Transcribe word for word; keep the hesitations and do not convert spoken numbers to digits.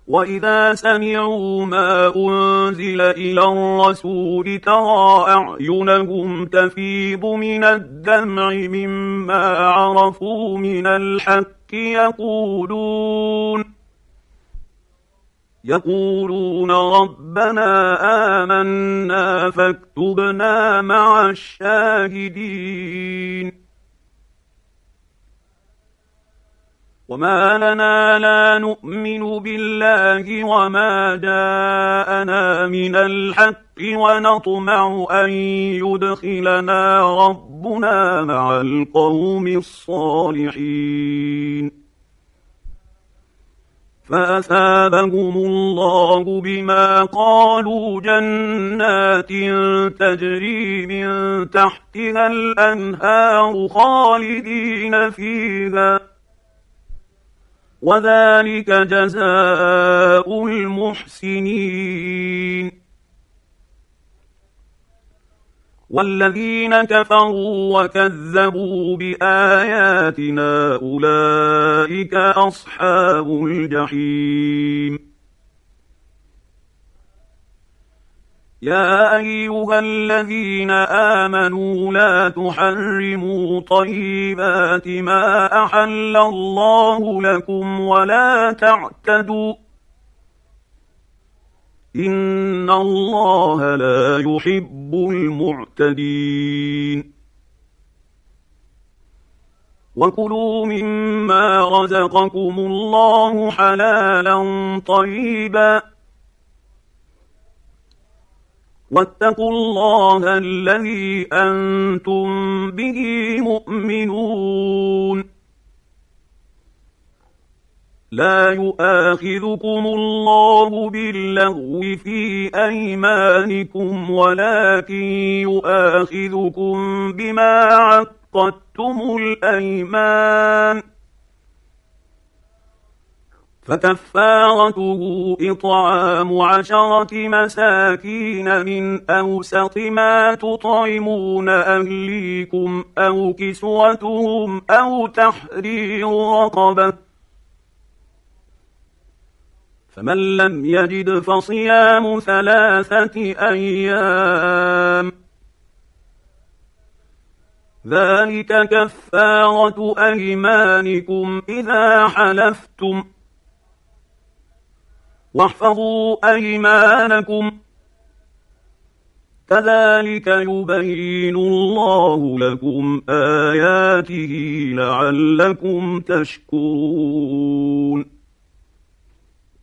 وإذا سمعوا ما أنزل إلى الرسول ترى أعينهم تفيض من الدمع مما عرفوا من الحق يقولون يقولون ربنا آمنا فاكتبنا مع الشاهدين. وما لنا لا نؤمن بالله وما جاءنا من الحق ونطمع أن يدخلنا ربنا مع القوم الصالحين. فأثابهم الله بما قالوا جنات تجري من تحتها الأنهار خالدين فيها وذلك جزاء المحسنين. والذين كفروا وكذبوا بآياتنا أولئك أصحاب الجحيم. يا أيها الذين آمنوا لا تحرموا طيبات ما أحل الله لكم ولا تعتدوا إن الله لا يحب المعتدين. وكلوا مما رزقكم الله حلالا طيبا واتقوا الله الذي أنتم به مؤمنون. لا يؤاخذكم الله باللغو في أيمانكم ولكن يؤاخذكم بما عقدتم الأيمان فكفارته إطعام عشرة مساكين من أوسط ما تطعمون أهليكم أو كسوتهم أو تحرير رقبة فمن لم يجد فصيام ثلاثة أيام ذلك كفارة أيمانكم إذا حلفتم واحفظوا أيمانكم كذلك يبين الله لكم آياته لعلكم تشكرون.